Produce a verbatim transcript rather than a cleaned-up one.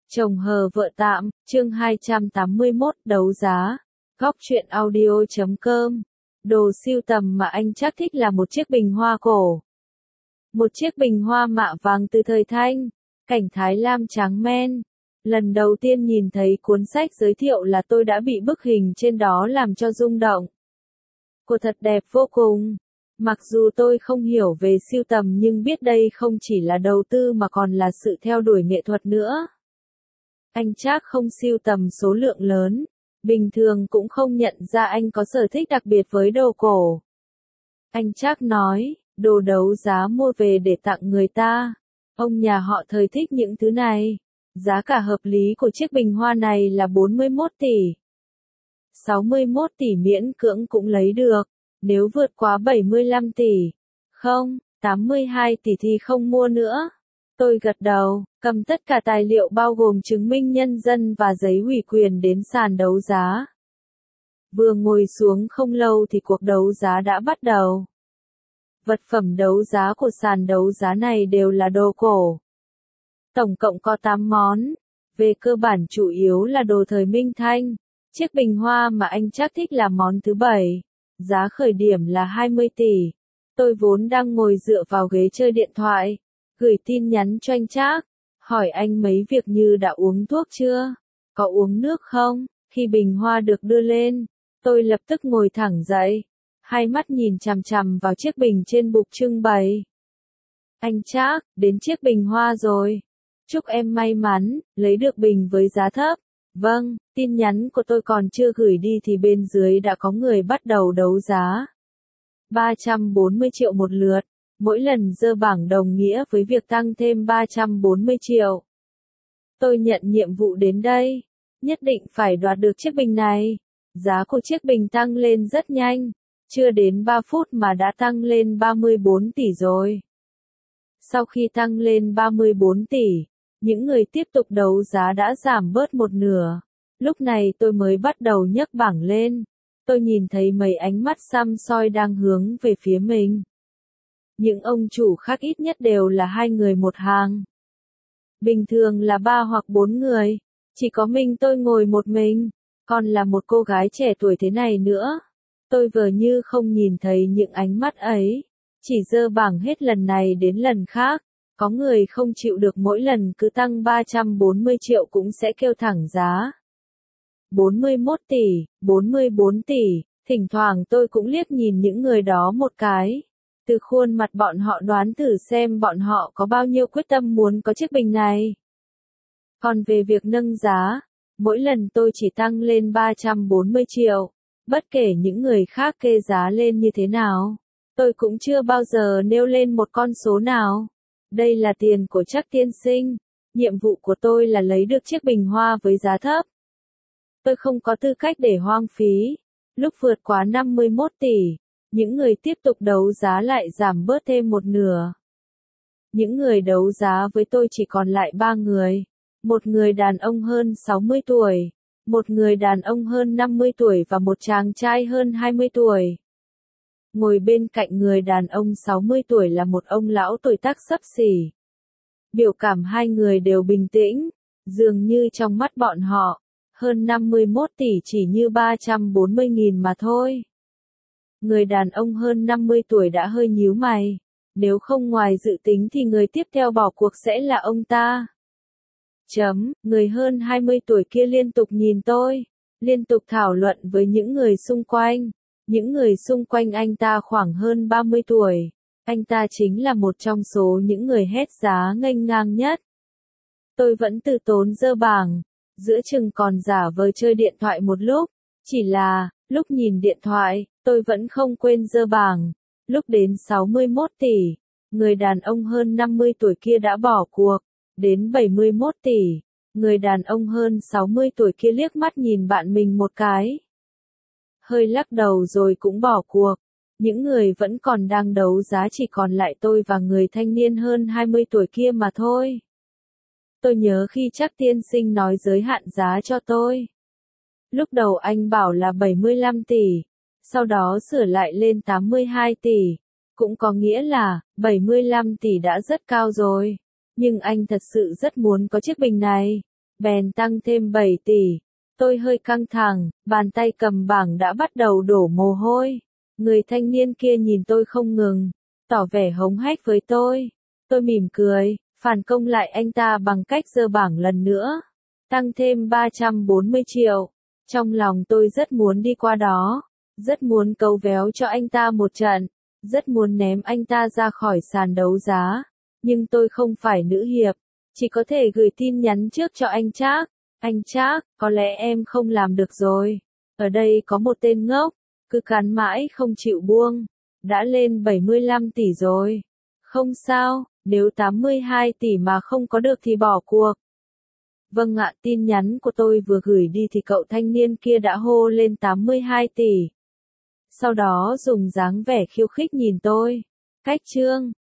Chồng hờ vợ tạm, chương hai trăm tám mươi mốt, đấu giá. Góc truyện audio chấm com. Đồ sưu tầm mà anh chắc thích là một chiếc bình hoa cổ. Một chiếc bình hoa mạ vàng từ thời Thanh, cảnh Thái Lam tráng men. Lần đầu tiên nhìn thấy cuốn sách giới thiệu là tôi đã bị bức hình trên đó làm cho rung động. Cô thật đẹp vô cùng. Mặc dù tôi không hiểu về sưu tầm nhưng biết đây không chỉ là đầu tư mà còn là sự theo đuổi nghệ thuật nữa. Anh chắc không sưu tầm số lượng lớn, bình thường cũng không nhận ra anh có sở thích đặc biệt với đồ cổ. Anh chắc nói, đồ đấu giá mua về để tặng người ta. Ông nhà họ thời thích những thứ này. Giá cả hợp lý của chiếc bình hoa này là bốn mươi mốt tỷ. sáu mươi mốt tỷ miễn cưỡng cũng lấy được, nếu vượt quá bảy mươi lăm tỷ. Không, tám mươi hai tỷ thì không mua nữa. Tôi gật đầu, cầm tất cả tài liệu bao gồm chứng minh nhân dân và giấy ủy quyền đến sàn đấu giá. Vừa ngồi xuống không lâu thì cuộc đấu giá đã bắt đầu. Vật phẩm đấu giá của sàn đấu giá này đều là đồ cổ. Tổng cộng có tám món, về cơ bản chủ yếu là đồ thời Minh Thanh. Chiếc bình hoa mà anh chắc thích là món thứ bảy, giá khởi điểm là hai mươi tỷ. Tôi vốn đang ngồi dựa vào ghế chơi điện thoại, gửi tin nhắn cho anh Trác, hỏi anh mấy việc như đã uống thuốc chưa, có uống nước không. Khi bình hoa được đưa lên, tôi lập tức ngồi thẳng dậy, hai mắt nhìn chằm chằm vào chiếc bình trên bục trưng bày. Anh Trác, đến chiếc bình hoa rồi. Chúc em may mắn, lấy được bình với giá thấp. Vâng, tin nhắn của tôi còn chưa gửi đi thì bên dưới đã có người bắt đầu đấu giá. ba trăm bốn mươi triệu một lượt. Mỗi lần dơ bảng đồng nghĩa với việc tăng thêm ba trăm bốn mươi triệu. Tôi nhận nhiệm vụ đến đây. Nhất định phải đoạt được chiếc bình này. Giá của chiếc bình tăng lên rất nhanh. Chưa đến ba phút mà đã tăng lên ba mươi bốn tỷ rồi. Sau khi tăng lên ba mươi bốn tỷ, những người tiếp tục đấu giá đã giảm bớt một nửa. Lúc này tôi mới bắt đầu nhấc bảng lên. Tôi nhìn thấy mấy ánh mắt săm soi đang hướng về phía mình. Những ông chủ khác ít nhất đều là hai người một hàng. Bình thường là ba hoặc bốn người. Chỉ có mình tôi ngồi một mình. Còn là một cô gái trẻ tuổi thế này nữa. Tôi vờ như không nhìn thấy những ánh mắt ấy. Chỉ dơ bảng hết lần này đến lần khác. Có người không chịu được mỗi lần cứ tăng ba trăm bốn mươi triệu cũng sẽ kêu thẳng giá. bốn mươi mốt tỷ, bốn mươi bốn tỷ. Thỉnh thoảng tôi cũng liếc nhìn những người đó một cái. Từ khuôn mặt bọn họ đoán thử xem bọn họ có bao nhiêu quyết tâm muốn có chiếc bình này. Còn về việc nâng giá, mỗi lần tôi chỉ tăng lên ba trăm bốn mươi triệu. Bất kể những người khác kê giá lên như thế nào, tôi cũng chưa bao giờ nêu lên một con số nào. Đây là tiền của Trác tiên sinh. Nhiệm vụ của tôi là lấy được chiếc bình hoa với giá thấp. Tôi không có tư cách để hoang phí. Lúc vượt quá năm mươi mốt tỷ, những người tiếp tục đấu giá lại giảm bớt thêm một nửa. Những người đấu giá với tôi chỉ còn lại ba người. Một người đàn ông hơn sáu mươi tuổi, một người đàn ông hơn năm mươi tuổi và một chàng trai hơn hai mươi tuổi. Ngồi bên cạnh người đàn ông sáu mươi tuổi là một ông lão tuổi tác xấp xỉ. Biểu cảm hai người đều bình tĩnh, dường như trong mắt bọn họ, hơn năm mươi mốt tỷ chỉ như ba trăm bốn mươi nghìn mà thôi. Người đàn ông hơn năm mươi tuổi đã hơi nhíu mày, nếu không ngoài dự tính thì người tiếp theo bỏ cuộc sẽ là ông ta. Chấm, người hơn hai mươi tuổi kia liên tục nhìn tôi, liên tục thảo luận với những người xung quanh. Những người xung quanh anh ta khoảng hơn ba mươi tuổi. Anh ta chính là một trong số những người hét giá nghênh ngang nhất. Tôi vẫn từ tốn dơ bảng, giữa chừng còn giả vờ chơi điện thoại một lúc. Chỉ là, lúc nhìn điện thoại, tôi vẫn không quên dơ bảng. Lúc đến sáu mươi mốt tỷ, người đàn ông hơn năm mươi tuổi kia đã bỏ cuộc. Đến bảy mươi mốt tỷ, người đàn ông hơn sáu mươi tuổi kia liếc mắt nhìn bạn mình một cái. Hơi lắc đầu rồi cũng bỏ cuộc. Những người vẫn còn đang đấu giá chỉ còn lại tôi và người thanh niên hơn hai mươi tuổi kia mà thôi. Tôi nhớ khi Trác tiên sinh nói giới hạn giá cho tôi. Lúc đầu anh bảo là bảy mươi lăm tỷ, sau đó sửa lại lên tám mươi hai tỷ. Cũng có nghĩa là, bảy mươi lăm tỷ đã rất cao rồi. Nhưng anh thật sự rất muốn có chiếc bình này. bèn tăng thêm bảy tỷ. Tôi hơi căng thẳng, bàn tay cầm bảng đã bắt đầu đổ mồ hôi. Người thanh niên kia nhìn tôi không ngừng, tỏ vẻ hống hách với tôi. Tôi mỉm cười, phản công lại anh ta bằng cách giơ bảng lần nữa. Tăng thêm ba trăm bốn mươi triệu. Trong lòng tôi rất muốn đi qua đó, rất muốn cấu véo cho anh ta một trận, rất muốn ném anh ta ra khỏi sàn đấu giá. Nhưng tôi không phải nữ hiệp, chỉ có thể gửi tin nhắn trước cho anh Trác. Anh Trác, có lẽ em không làm được rồi. Ở đây có một tên ngốc, cứ cắn mãi không chịu buông. Đã lên bảy mươi lăm tỷ rồi. Không sao, nếu tám mươi hai tỷ mà không có được thì bỏ cuộc. Vâng ạ, tin nhắn của tôi vừa gửi đi thì cậu thanh niên kia đã hô lên tám mươi hai tỷ. Sau đó dùng dáng vẻ khiêu khích nhìn tôi. Cách chương